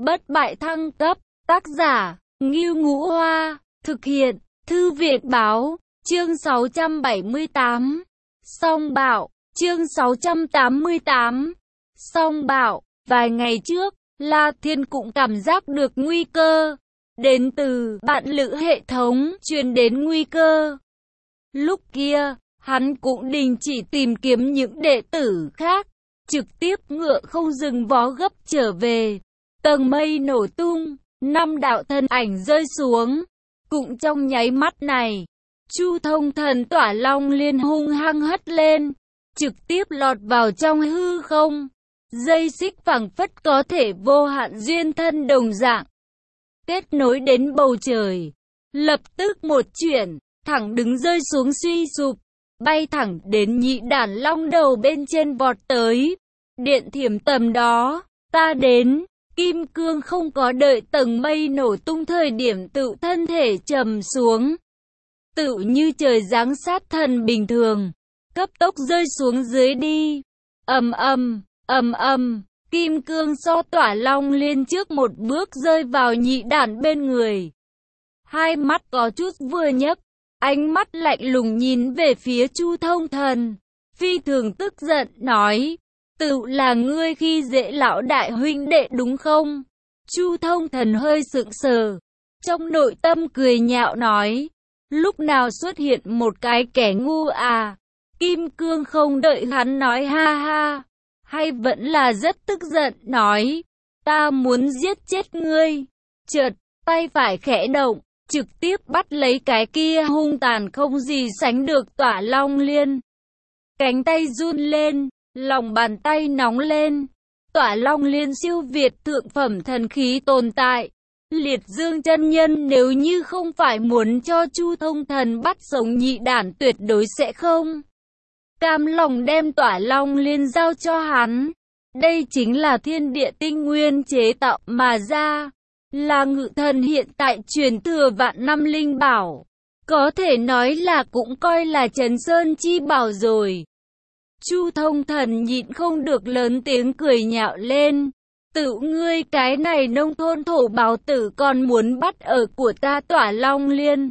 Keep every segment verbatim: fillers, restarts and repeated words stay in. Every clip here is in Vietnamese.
bất bại thăng cấp, tác giả, Ngưu Ngũ Hoa, thực hiện, Thư viện Báo, chương sáu trăm bảy mươi tám, Song Bạo, chương sáu trăm tám mươi tám, Song Bạo, vài ngày trước, La Thiên cũng cảm giác được nguy cơ, đến từ bạn lữ hệ thống, truyền đến nguy cơ. Lúc kia, hắn cũng đình chỉ tìm kiếm những đệ tử khác, trực tiếp ngựa không dừng vó gấp trở về. Tầng mây nổ tung, năm đạo thân ảnh rơi xuống. Cũng trong nháy mắt này, Chu Thông Thần tỏa long liên hung hăng hất lên, trực tiếp lọt vào trong hư không. Dây xích phảng phất có thể vô hạn duyên thân đồng dạng, kết nối đến bầu trời. Lập tức một chuyển, thẳng đứng rơi xuống suy sụp, bay thẳng đến nhị đản long đầu bên trên vọt tới. Điện thiểm tầm đó, ta đến. Kim cương không có đợi tầng mây nổ tung thời điểm tự thân thể trầm xuống, tự như trời giáng sát thần bình thường, cấp tốc rơi xuống dưới đi. Ầm ầm, ầm ầm, kim cương so tỏa long liên trước một bước rơi vào nhị đản bên người. Hai mắt có chút vừa nhấc, ánh mắt lạnh lùng nhìn về phía Chu Thông Thần, phi thường tức giận nói: "Tự là ngươi khi dễ lão đại huynh đệ đúng không?" Chu Thông Thần hơi sững sờ, trong nội tâm cười nhạo nói: "Lúc nào xuất hiện một cái kẻ ngu à?" Kim Cương không đợi hắn nói ha ha, hay vẫn là rất tức giận nói: "Ta muốn giết chết ngươi." Chợt, tay phải khẽ động, trực tiếp bắt lấy cái kia hung tàn không gì sánh được tỏa long liên. Cánh tay run lên, lòng bàn tay nóng lên. Tỏa long liên siêu việt thượng phẩm thần khí tồn tại. Liệt Dương chân nhân nếu như không phải muốn cho Chu Thông Thần bắt sống nhị đản, tuyệt đối sẽ không cam lòng đem tỏa long liên giao cho hắn. Đây chính là thiên địa tinh nguyên chế tạo mà ra, là ngự thần hiện tại truyền thừa vạn năm linh bảo, có thể nói là cũng coi là Trấn Sơn chi bảo rồi. Chu Thông Thần nhịn không được lớn tiếng cười nhạo lên: "Tự ngươi cái này nông thôn thổ báo tử còn muốn bắt ở của ta tỏa long liên.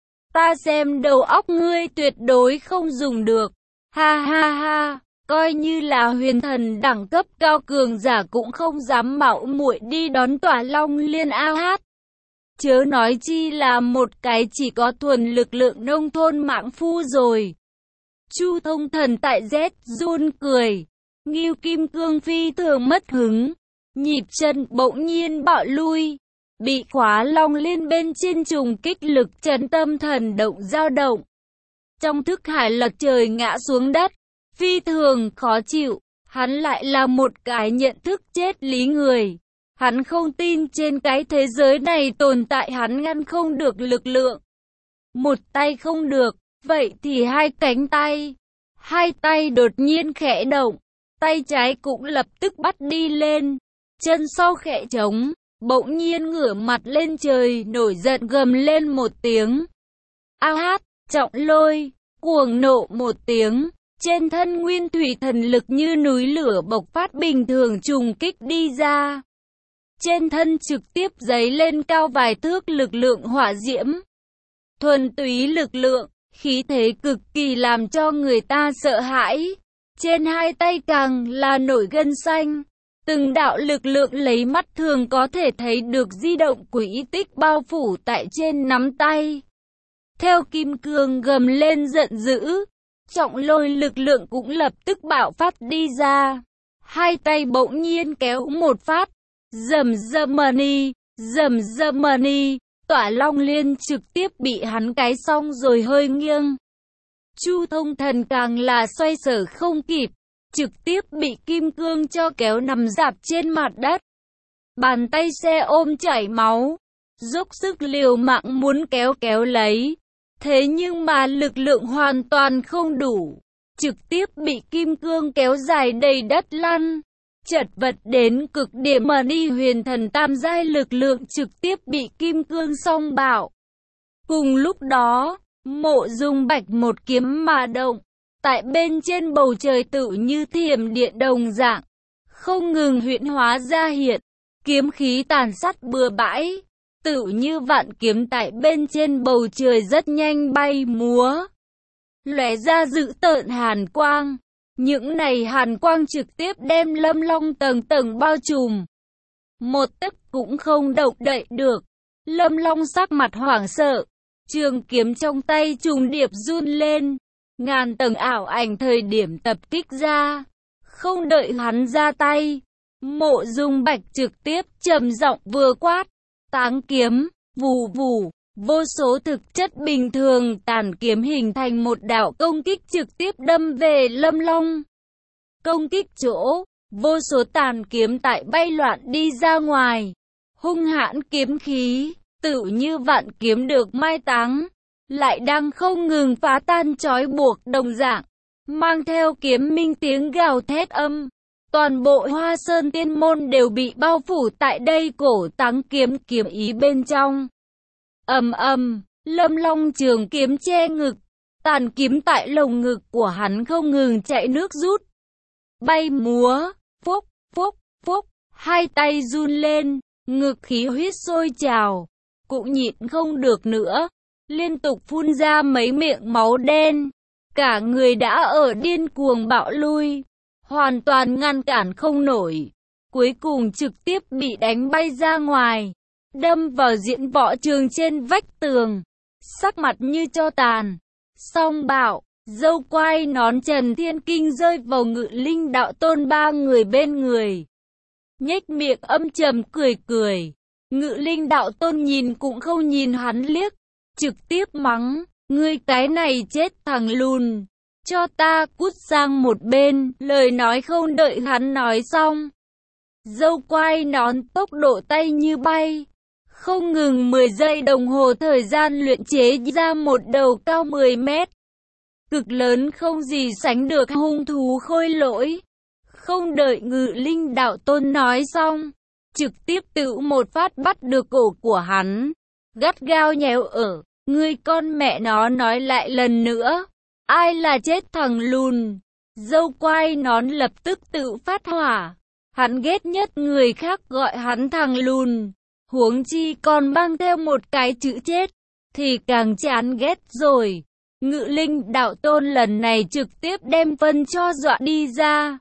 Ta xem đầu óc ngươi tuyệt đối không dùng được. Ha ha ha, coi như là huyền thần đẳng cấp cao cường giả cũng không dám mạo muội đi đón tỏa long liên a hát. Chớ nói chi là một cái chỉ có thuần lực lượng nông thôn mãng phu rồi." Chu Thông Thần tại rét run cười, Ngưu Kim Cương phi thường mất hứng, nhịp chân bỗng nhiên bạo lui, bị khóa long liên bên trên trùng kích lực chấn tâm thần động dao động. Trong thức hải lật trời ngã xuống đất, phi thường khó chịu, hắn lại là một cái nhận thức chết lý người. Hắn không tin trên cái thế giới này tồn tại hắn ngăn không được lực lượng. Một tay không được, vậy thì hai cánh tay. Hai tay đột nhiên khẽ động, tay trái cũng lập tức bắt đi lên. Chân sau khẽ trống, bỗng nhiên ngửa mặt lên trời, nổi giận gầm lên một tiếng. A hát, trọng lôi, cuồng nộ một tiếng. Trên thân nguyên thủy thần lực như núi lửa bộc phát bình thường trùng kích đi ra. Trên thân trực tiếp giấy lên cao vài thước lực lượng hỏa diễm. Thuần túy lực lượng, khí thế cực kỳ làm cho người ta sợ hãi. Trên hai tay càng là nổi gân xanh. Từng đạo lực lượng lấy mắt thường có thể thấy được di động quỹ tích bao phủ tại trên nắm tay. Theo Kim Cương gầm lên giận dữ, trọng lôi lực lượng cũng lập tức bạo phát đi ra. Hai tay bỗng nhiên kéo một phát, rầm rầm mani, rầm rầm mani. Tỏa long liên trực tiếp bị hắn cái xong rồi hơi nghiêng. Chu Thông Thần càng là xoay sở không kịp, trực tiếp bị Kim Cương cho kéo nằm rạp trên mặt đất. Bàn tay xe ôm chảy máu, dốc sức liều mạng muốn kéo kéo lấy. Thế nhưng mà lực lượng hoàn toàn không đủ, trực tiếp bị Kim Cương kéo dài đầy đất lăn. Chật vật đến cực điểm mà đi huyền thần tam giai lực lượng trực tiếp bị Kim Cương song bạo. Cùng lúc đó, Mộ Dung Bạch một kiếm mà động, tại bên trên bầu trời tự như thiểm điện đồng dạng, không ngừng huyễn hóa ra hiện. kiếm khí tàn sát bừa bãi, tựu như vạn kiếm tại bên trên bầu trời rất nhanh bay múa, lóe ra dữ tợn hàn quang. Những này hàn quang trực tiếp đem Lâm Long tầng tầng bao trùm, một tấc cũng không động đậy được. Lâm Long sắc mặt hoảng sợ, trường kiếm trong tay trùng điệp run lên, ngàn tầng ảo ảnh thời điểm tập kích ra. Không đợi hắn ra tay, Mộ Dung Bạch trực tiếp trầm giọng vừa quát, táng kiếm, vù vù, vô số thực chất bình thường tàn kiếm hình thành một đạo công kích trực tiếp đâm về Lâm Long. Công kích chỗ, vô số tàn kiếm tại bay loạn đi ra ngoài, hung hãn kiếm khí, tựu như vạn kiếm được mai táng, lại đang không ngừng phá tan trói buộc đồng dạng, mang theo kiếm minh tiếng gào thét âm. Toàn bộ Hoa Sơn Tiên Môn đều bị bao phủ tại đây cổ táng kiếm kiếm ý bên trong. Ầm ầm, Lâm Long trường kiếm che ngực, tàn kiếm tại lồng ngực của hắn không ngừng chạy nước rút, bay múa, phốc, phốc, phốc, hai tay run lên, ngực khí huyết sôi trào, cũng nhịn không được nữa, liên tục phun ra mấy miệng máu đen, cả người đã ở điên cuồng bạo lui, hoàn toàn ngăn cản không nổi, cuối cùng trực tiếp bị đánh bay ra ngoài, đâm vào diễn võ trường trên vách tường, sắc mặt như tro tàn. Song Bảo, Dâu Quai Nón, Trần Thiên Kinh rơi vào Ngự Linh Đạo Tôn ba người bên người, nhếch miệng âm trầm cười cười. Ngự Linh Đạo Tôn nhìn cũng không nhìn hắn liếc, trực tiếp mắng, ngươi cái này chết thằng lùn, cho ta cút sang một bên. Lời nói không đợi hắn nói xong, Dâu Quai Nón tốc độ tay như bay, không ngừng mười giây đồng hồ thời gian luyện chế ra một đầu cao mười mét, cực lớn không gì sánh được hung thú khôi lỗi. Không đợi Ngự Linh Đạo Tôn nói xong, trực tiếp tự một phát bắt được cổ của hắn, gắt gao nhéo ở, ngươi con mẹ nó nói lại lần nữa, ai là chết thằng lùn. Dâu Quai Nón lập tức tự phát hỏa, hắn ghét nhất người khác gọi hắn thằng lùn, huống chi còn mang theo một cái chữ chết, thì càng chán ghét rồi. Ngự Linh Đạo Tôn lần này trực tiếp đem phân cho dọa đi ra.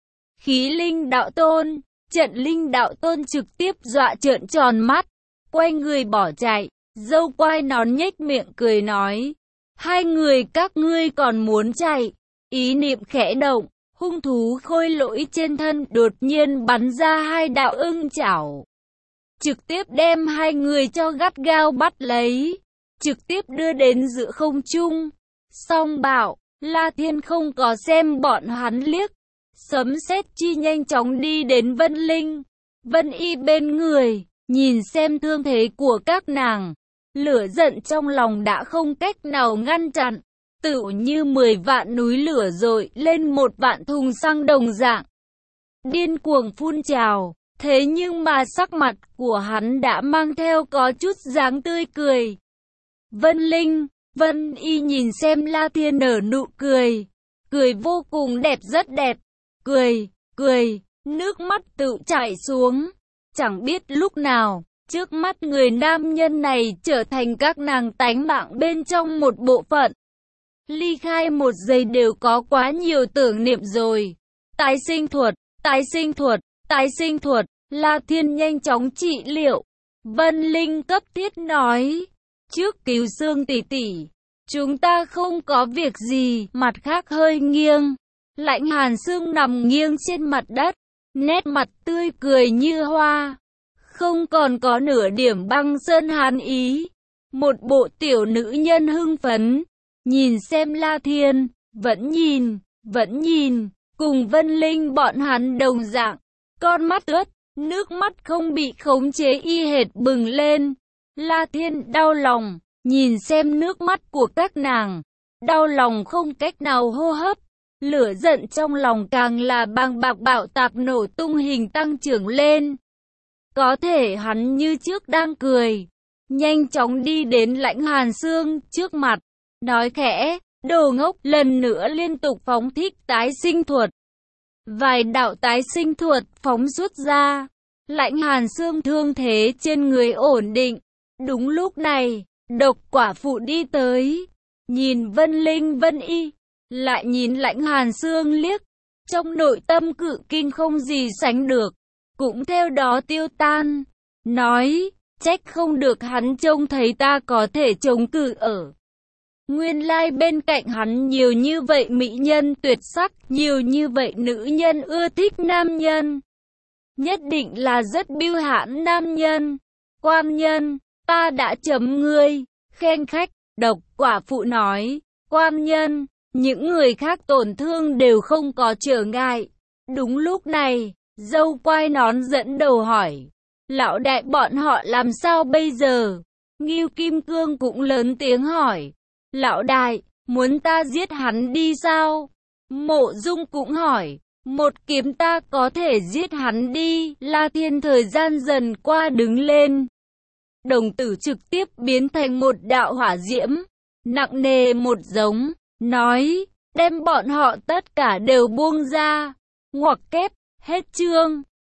Khí Linh Đạo Tôn, Trận Linh Đạo Tôn trực tiếp dọa trợn tròn mắt, quay người bỏ chạy. Dâu Quai Nón nhếch miệng cười nói, hai người các ngươi còn muốn chạy. Ý niệm khẽ động, hung thú khôi lỗi trên thân đột nhiên bắn ra hai đạo ưng chảo, trực tiếp đem hai người cho gắt gao bắt lấy, trực tiếp đưa đến giữa không trung. Song Bảo, La Thiên không có xem bọn hắn liếc, sấm sét chi nhanh chóng đi đến Vân Linh, Vân Y bên người, nhìn xem thương thế của các nàng, lửa giận trong lòng đã không cách nào ngăn chặn, tựu như mười vạn núi lửa dội lên một vạn thùng xăng đồng dạng, điên cuồng phun trào. Thế nhưng mà sắc mặt của hắn đã mang theo có chút dáng tươi cười. Vân Linh, Vân Y nhìn xem La Thiên nở nụ cười, cười vô cùng đẹp, rất đẹp, cười, cười, nước mắt tự chảy xuống. Chẳng biết lúc nào, trước mắt người nam nhân này trở thành các nàng tánh mạng bên trong một bộ phận. Ly khai một giây đều có quá nhiều tưởng niệm rồi. Tái sinh thuật, tái sinh thuật, tái sinh thuật, La Thiên nhanh chóng trị liệu. Vân Linh cấp thiết nói, trước cứu Sương tỷ tỷ, chúng ta không có việc gì. Mặt khác hơi nghiêng, Lãnh Hàn Sương nằm nghiêng trên mặt đất, nét mặt tươi cười như hoa, không còn có nửa điểm băng sơn hàn ý. Một bộ tiểu nữ nhân hưng phấn, nhìn xem La Thiên, vẫn nhìn, vẫn nhìn, cùng Vân Linh bọn hắn đồng dạng, con mắt ướt, nước mắt không bị khống chế y hệt bừng lên. La Thiên đau lòng, nhìn xem nước mắt của các nàng, đau lòng không cách nào hô hấp, lửa giận trong lòng càng là bàng bạc bạo tạc nổ tung hình tăng trưởng lên. Có thể hắn như trước đang cười, nhanh chóng đi đến Lãnh Hàn Sương trước mặt, nói khẽ, đồ ngốc, lần nữa liên tục phóng thích tái sinh thuật. Vài đạo tái sinh thuật phóng xuất ra, Lãnh Hàn Xương thương thế trên người ổn định. Đúng lúc này, Độc quả phụ đi tới, nhìn Vân Linh Vân Y, lại nhìn Lãnh Hàn Xương liếc, trong nội tâm cự kinh không gì sánh được, cũng theo đó tiêu tan, nói, trách không được hắn trông thấy ta có thể chống cự ở. Nguyên lai bên cạnh hắn nhiều như vậy mỹ nhân tuyệt sắc, nhiều như vậy nữ nhân ưa thích nam nhân. Nhất định là rất bưu hãn nam nhân. Quan nhân, ta đã chấm ngươi, khen khách. Độc quả phụ nói, quan nhân, những người khác tổn thương đều không có trở ngại. Đúng lúc này, dâu quai nón dẫn đầu hỏi, lão đại bọn họ làm sao bây giờ? Ngưu Kim Cương cũng lớn tiếng hỏi, lão đại, muốn ta giết hắn đi sao? Mộ Dung cũng hỏi, một kiếm ta có thể giết hắn đi. La Thiên thời gian dần qua đứng lên, đồng tử trực tiếp biến thành một đạo hỏa diễm, nặng nề một giống, nói, đem bọn họ tất cả đều buông ra. Ngoặc kép, hết chương.